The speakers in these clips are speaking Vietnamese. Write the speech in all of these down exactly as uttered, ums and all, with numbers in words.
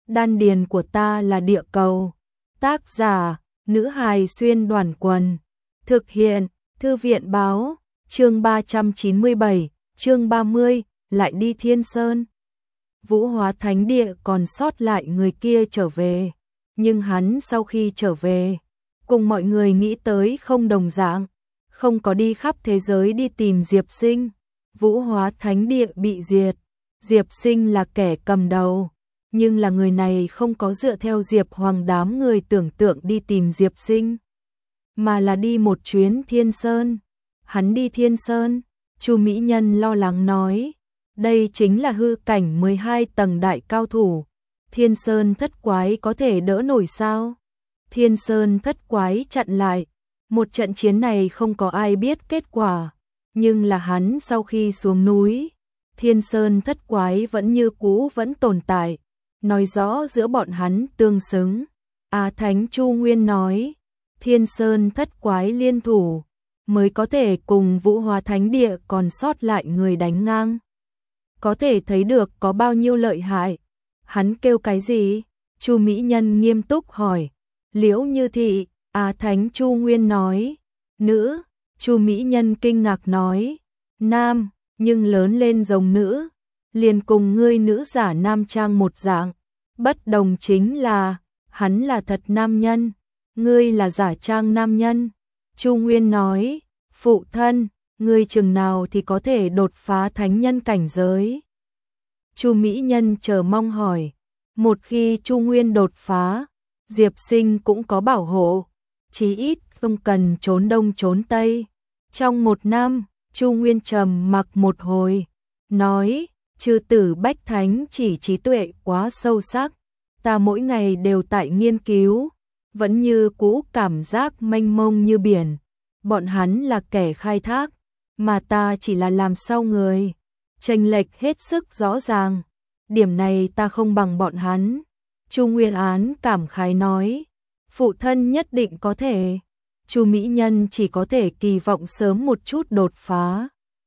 đan điền của ta là địa cầu. Tác giả, nữ hài xuyên đoàn quần. Thực hiện, thư viện báo, chương ba trăm chín mươi bảy, chương ba mươi, lại đi Thiên Sơn. Vũ Hóa Thánh Địa còn sót lại người kia trở về, nhưng hắn sau khi trở về, cùng mọi người nghĩ tới không đồng dạng, không có đi khắp thế giới đi tìm Diệp Sinh. Vũ Hóa Thánh Địa bị diệt, Diệp Sinh là kẻ cầm đầu, nhưng là người này không có dựa theo Diệp Hoàng đám người tưởng tượng đi tìm Diệp Sinh, mà là đi một chuyến Thiên Sơn. Hắn đi Thiên Sơn, Chu Mỹ Nhân lo lắng nói, đây chính là hư cảnh mười hai tầng đại cao thủ, Thiên Sơn thất quái có thể đỡ nổi sao? Thiên Sơn thất quái chặn lại, một trận chiến này không có ai biết kết quả, nhưng là hắn sau khi xuống núi, Thiên Sơn thất quái vẫn như cũ vẫn tồn tại, nói rõ giữa bọn hắn tương xứng. Á Thánh Chu Nguyên nói, Thiên Sơn thất quái liên thủ, mới có thể cùng Vũ Hóa Thánh Địa còn sót lại người đánh ngang. Có thể thấy được có bao nhiêu lợi hại. Hắn kêu cái gì? Chu Mỹ Nhân nghiêm túc hỏi. Liễu Như Thị. Á Thánh Chu Nguyên nói. Nữ. Chu Mỹ Nhân kinh ngạc nói. Nam, nhưng lớn lên giống nữ. Liền cùng ngươi nữ giả nam trang một dạng. Bất đồng chính là, hắn là thật nam nhân, ngươi là giả trang nam nhân. Chu Nguyên nói, phụ thân, ngươi chừng nào thì có thể đột phá thánh nhân cảnh giới? Chu Mỹ Nhân chờ mong hỏi, một khi Chu Nguyên đột phá, Diệp Sinh cũng có bảo hộ, chí ít không cần trốn đông trốn tây. Trong một năm, Chu Nguyên trầm mặc một hồi, nói, chư tử bách thánh chỉ trí tuệ quá sâu sắc, ta mỗi ngày đều tại nghiên cứu, vẫn như cũ cảm giác mênh mông như biển. Bọn hắn là kẻ khai thác, mà ta chỉ là làm sau người, chênh lệch hết sức rõ ràng. Điểm này ta không bằng bọn hắn. Chu Nguyên Án cảm khái nói, phụ thân nhất định có thể. Chu Mỹ Nhân chỉ có thể kỳ vọng sớm một chút đột phá,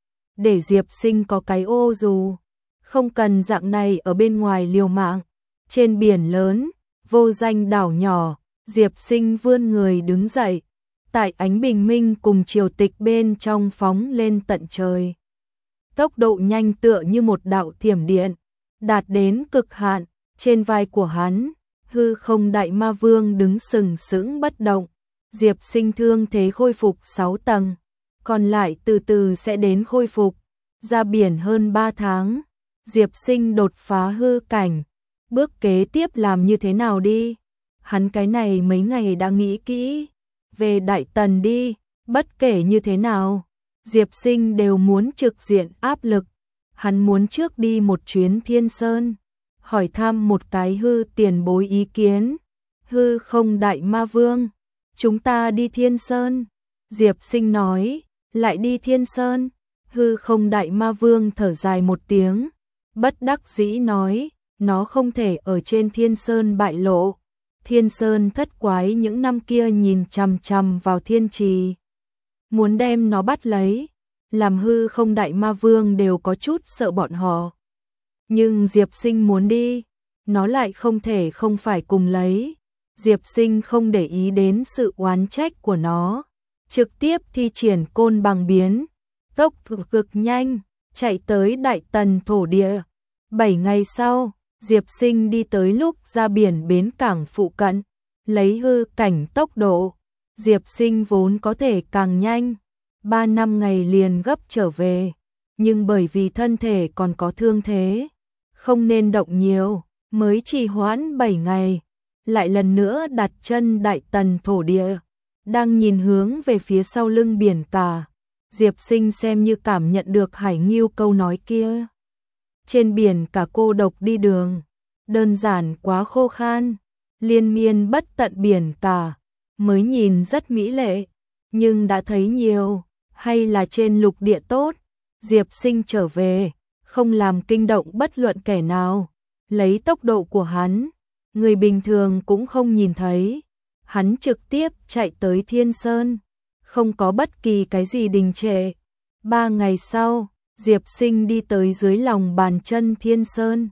để Diệp Sinh có cái ô dù, không cần dạng này ở bên ngoài liều mạng. Trên biển lớn, vô danh đảo nhỏ, Diệp Sinh vươn người đứng dậy, tại ánh bình minh cùng triều tịch bên trong phóng lên tận trời. Tốc độ nhanh tựa như một đạo thiểm điện, đạt đến cực hạn. Trên vai của hắn, hư không đại ma vương đứng sừng sững bất động. Diệp Sinh thương thế khôi phục sáu tầng, còn lại từ từ sẽ đến khôi phục. Ra biển hơn ba tháng, Diệp Sinh đột phá hư cảnh. Bước kế tiếp làm như thế nào đi? Hắn cái này mấy ngày đã nghĩ kỹ. Về Đại Tần đi, bất kể như thế nào, Diệp Sinh đều muốn trực diện áp lực. Hắn muốn trước đi một chuyến Thiên Sơn, hỏi thăm một cái hư tiền bối ý kiến. Hư không đại ma vương, chúng ta đi Thiên Sơn. Diệp Sinh nói, lại đi Thiên Sơn. Hư không đại ma vương thở dài một tiếng, bất đắc dĩ nói, nó không thể ở trên Thiên Sơn bại lộ. Thiên Sơn thất quái những năm kia nhìn chằm chằm vào Thiên Trì, muốn đem nó bắt lấy, làm hư không đại ma vương đều có chút sợ bọn họ. Nhưng Diệp Sinh muốn đi, nó lại không thể không phải cùng lấy. Diệp Sinh không để ý đến sự oán trách của nó, trực tiếp thi triển côn bằng biến, tốc độ cực nhanh, chạy tới Đại Tần thổ địa. Bảy ngày sau, Diệp Sinh đi tới lúc ra biển bến cảng phụ cận, lấy hư cảnh tốc độ, Diệp Sinh vốn có thể càng nhanh, ba năm ngày liền gấp trở về, nhưng bởi vì thân thể còn có thương thế, không nên động nhiều, mới trì hoãn bảy ngày, lại lần nữa đặt chân Đại Tần thổ địa, đang nhìn hướng về phía sau lưng biển cả. Diệp Sinh xem như cảm nhận được Hải Nghiêu câu nói kia. Trên biển cả cô độc đi đường, đơn giản quá khô khan, liên miên bất tận biển cả, mới nhìn rất mỹ lệ, nhưng đã thấy nhiều, hay là trên lục địa tốt. Diệp Sinh trở về, không làm kinh động bất luận kẻ nào, lấy tốc độ của hắn, người bình thường cũng không nhìn thấy. Hắn trực tiếp chạy tới Thiên Sơn, không có bất kỳ cái gì đình trệ. Ba ngày sau, Diệp Sinh đi tới dưới lòng bàn chân Thiên Sơn.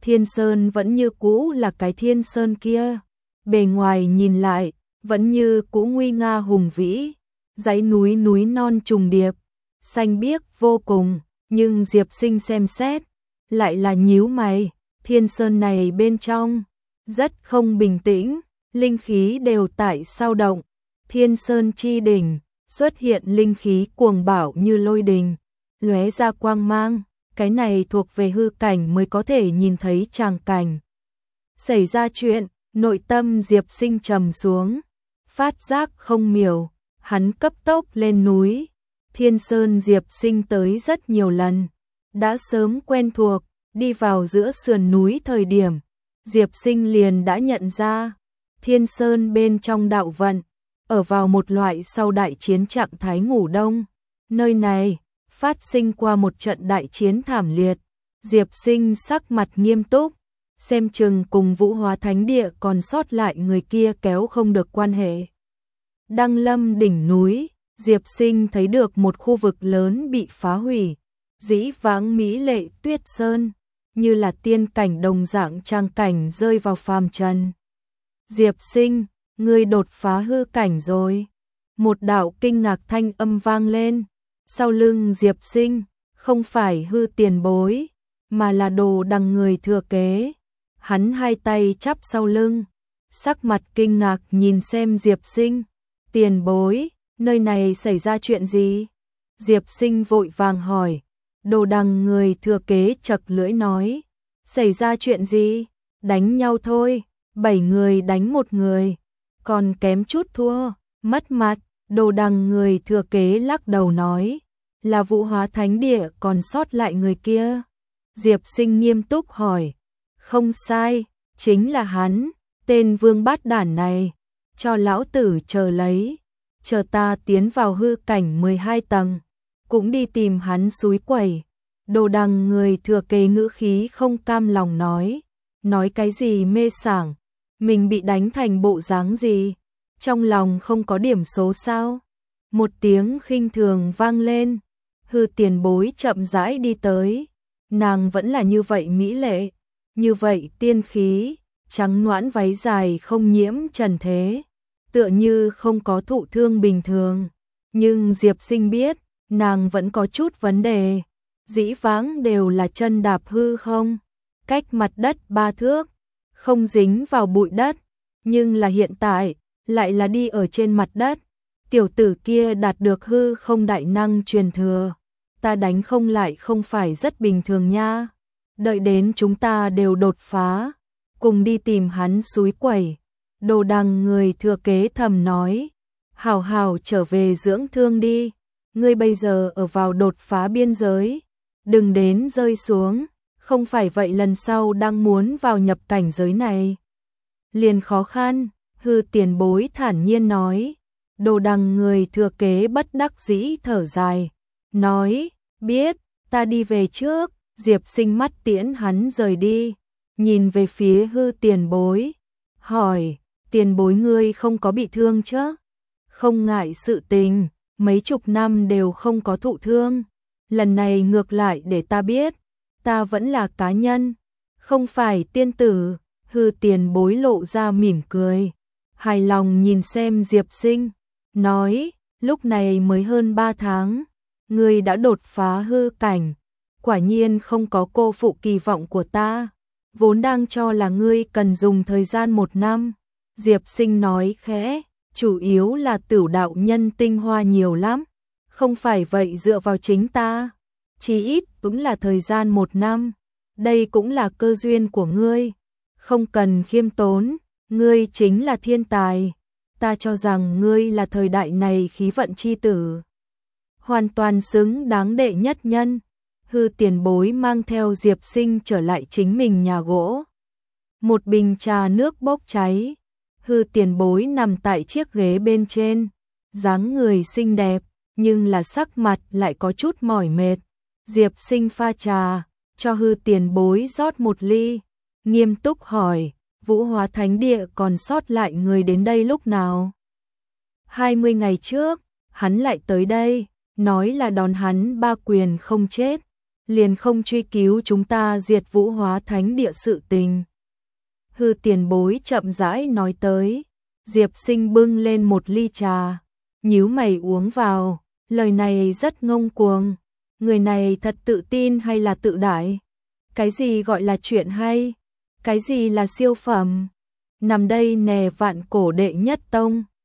Thiên Sơn vẫn như cũ là cái Thiên Sơn kia, bề ngoài nhìn lại, vẫn như cũ nguy nga hùng vĩ, dãy núi núi non trùng điệp, xanh biếc vô cùng, nhưng Diệp Sinh xem xét, lại là nhíu mày, Thiên Sơn này bên trong, rất không bình tĩnh, linh khí đều tại sao động, Thiên Sơn chi đỉnh, xuất hiện linh khí cuồng bạo như lôi đình, lóe ra quang mang, cái này thuộc về hư cảnh mới có thể nhìn thấy tràng cảnh. Xảy ra chuyện, nội tâm Diệp Sinh trầm xuống, phát giác không miểu, hắn cấp tốc lên núi. Thiên Sơn Diệp Sinh tới rất nhiều lần, đã sớm quen thuộc, đi vào giữa sườn núi thời điểm, Diệp Sinh liền đã nhận ra, Thiên Sơn bên trong đạo vận, ở vào một loại sau đại chiến trạng thái ngủ đông. Nơi này, phát sinh qua một trận đại chiến thảm liệt, Diệp Sinh sắc mặt nghiêm túc, xem chừng cùng Vũ Hóa Thánh Địa còn sót lại người kia kéo không được quan hệ. Đăng Lâm đỉnh núi, Diệp Sinh thấy được một khu vực lớn bị phá hủy, dĩ vãng mỹ lệ tuyết sơn, như là tiên cảnh đồng dạng trang cảnh rơi vào phàm trần. Diệp Sinh, ngươi đột phá hư cảnh rồi. Một đạo kinh ngạc thanh âm vang lên, sau lưng Diệp Sinh, không phải hư tiền bối, mà là Đồ Đằng người thừa kế. Hắn hai tay chắp sau lưng, sắc mặt kinh ngạc nhìn xem Diệp Sinh. Tiền bối, nơi này xảy ra chuyện gì? Diệp Sinh vội vàng hỏi. Đồ Đằng người thừa kế chật lưỡi nói. Xảy ra chuyện gì? Đánh nhau thôi, bảy người đánh một người, còn kém chút thua, mất mặt. Đồ Đằng người thừa kế lắc đầu nói. Là Vũ Hóa Thánh Địa còn sót lại người kia. Diệp Sinh nghiêm túc hỏi. Không sai, chính là hắn, tên vương bát đản này, cho lão tử chờ lấy, chờ ta tiến vào hư cảnh mười hai tầng, cũng đi tìm hắn xúi quẩy. Đồ Đằng người thừa kế ngữ khí không cam lòng nói, nói cái gì mê sảng, mình bị đánh thành bộ dáng gì, trong lòng không có điểm số sao? Một tiếng khinh thường vang lên, hư tiền bối chậm rãi đi tới, nàng vẫn là như vậy mỹ lệ, như vậy tiên khí, trắng nõn váy dài không nhiễm trần thế, tựa như không có thụ thương bình thường. Nhưng Diệp Sinh biết, nàng vẫn có chút vấn đề, dĩ vãng đều là chân đạp hư không, cách mặt đất ba thước, không dính vào bụi đất, nhưng là hiện tại, lại là đi ở trên mặt đất. Tiểu tử kia đạt được hư không đại năng truyền thừa, ta đánh không lại không phải rất bình thường nha. Đợi đến chúng ta đều đột phá, cùng đi tìm hắn xúi quẩy. Đồ Đằng người thừa kế thầm nói, hào hào trở về dưỡng thương đi, ngươi bây giờ ở vào đột phá biên giới, đừng đến rơi xuống, không phải vậy lần sau đang muốn vào nhập cảnh giới này liền khó khăn. Hư tiền bối thản nhiên nói. Đồ Đằng người thừa kế bất đắc dĩ thở dài, nói, biết, ta đi về trước. Diệp Sinh mắt tiễn hắn rời đi, nhìn về phía hư tiền bối, hỏi, tiền bối ngươi không có bị thương chứ? Không ngại sự tình, mấy chục năm đều không có thụ thương, lần này ngược lại để ta biết, ta vẫn là cá nhân, không phải tiên tử. Hư tiền bối lộ ra mỉm cười, hài lòng nhìn xem Diệp Sinh, nói, lúc này mới hơn ba tháng, ngươi đã đột phá hư cảnh, quả nhiên không có cô phụ kỳ vọng của ta, vốn đang cho là ngươi cần dùng thời gian một năm. Diệp Sinh nói khẽ, chủ yếu là Tửu đạo nhân tinh hoa nhiều lắm, không phải vậy dựa vào chính ta, chỉ ít cũng là thời gian một năm, đây cũng là cơ duyên của ngươi, không cần khiêm tốn, ngươi chính là thiên tài, ta cho rằng ngươi là thời đại này khí vận chi tử, hoàn toàn xứng đáng đệ nhất nhân. Hư tiền bối mang theo Diệp Sinh trở lại chính mình nhà gỗ. Một bình trà nước bốc cháy. Hư tiền bối nằm tại chiếc ghế bên trên, dáng người xinh đẹp, nhưng là sắc mặt lại có chút mỏi mệt. Diệp Sinh pha trà, cho hư tiền bối rót một ly, nghiêm túc hỏi, Vũ Hóa Thánh Địa còn sót lại người đến đây lúc nào? hai mươi ngày trước, hắn lại tới đây, nói là đón hắn ba quyền không chết. liền không truy cứu chúng ta diệt Vũ Hóa Thánh địa sự tình. Hư tiền bối chậm rãi nói tới, Diệp Sinh bưng lên một ly trà, nhíu mày uống vào, lời này rất ngông cuồng, người này thật tự tin hay là tự đại? Cái gì gọi là chuyện hay? Cái gì là siêu phẩm? Nằm đây nè vạn cổ đệ nhất tông.